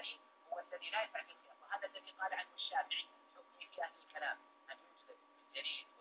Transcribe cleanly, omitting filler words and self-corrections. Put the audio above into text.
الثاني هو الذي لا يسع في الخلاف، وهذا الذي قال عنه الشافعي حكمي في أهل الكلام أن يجلد بالجريد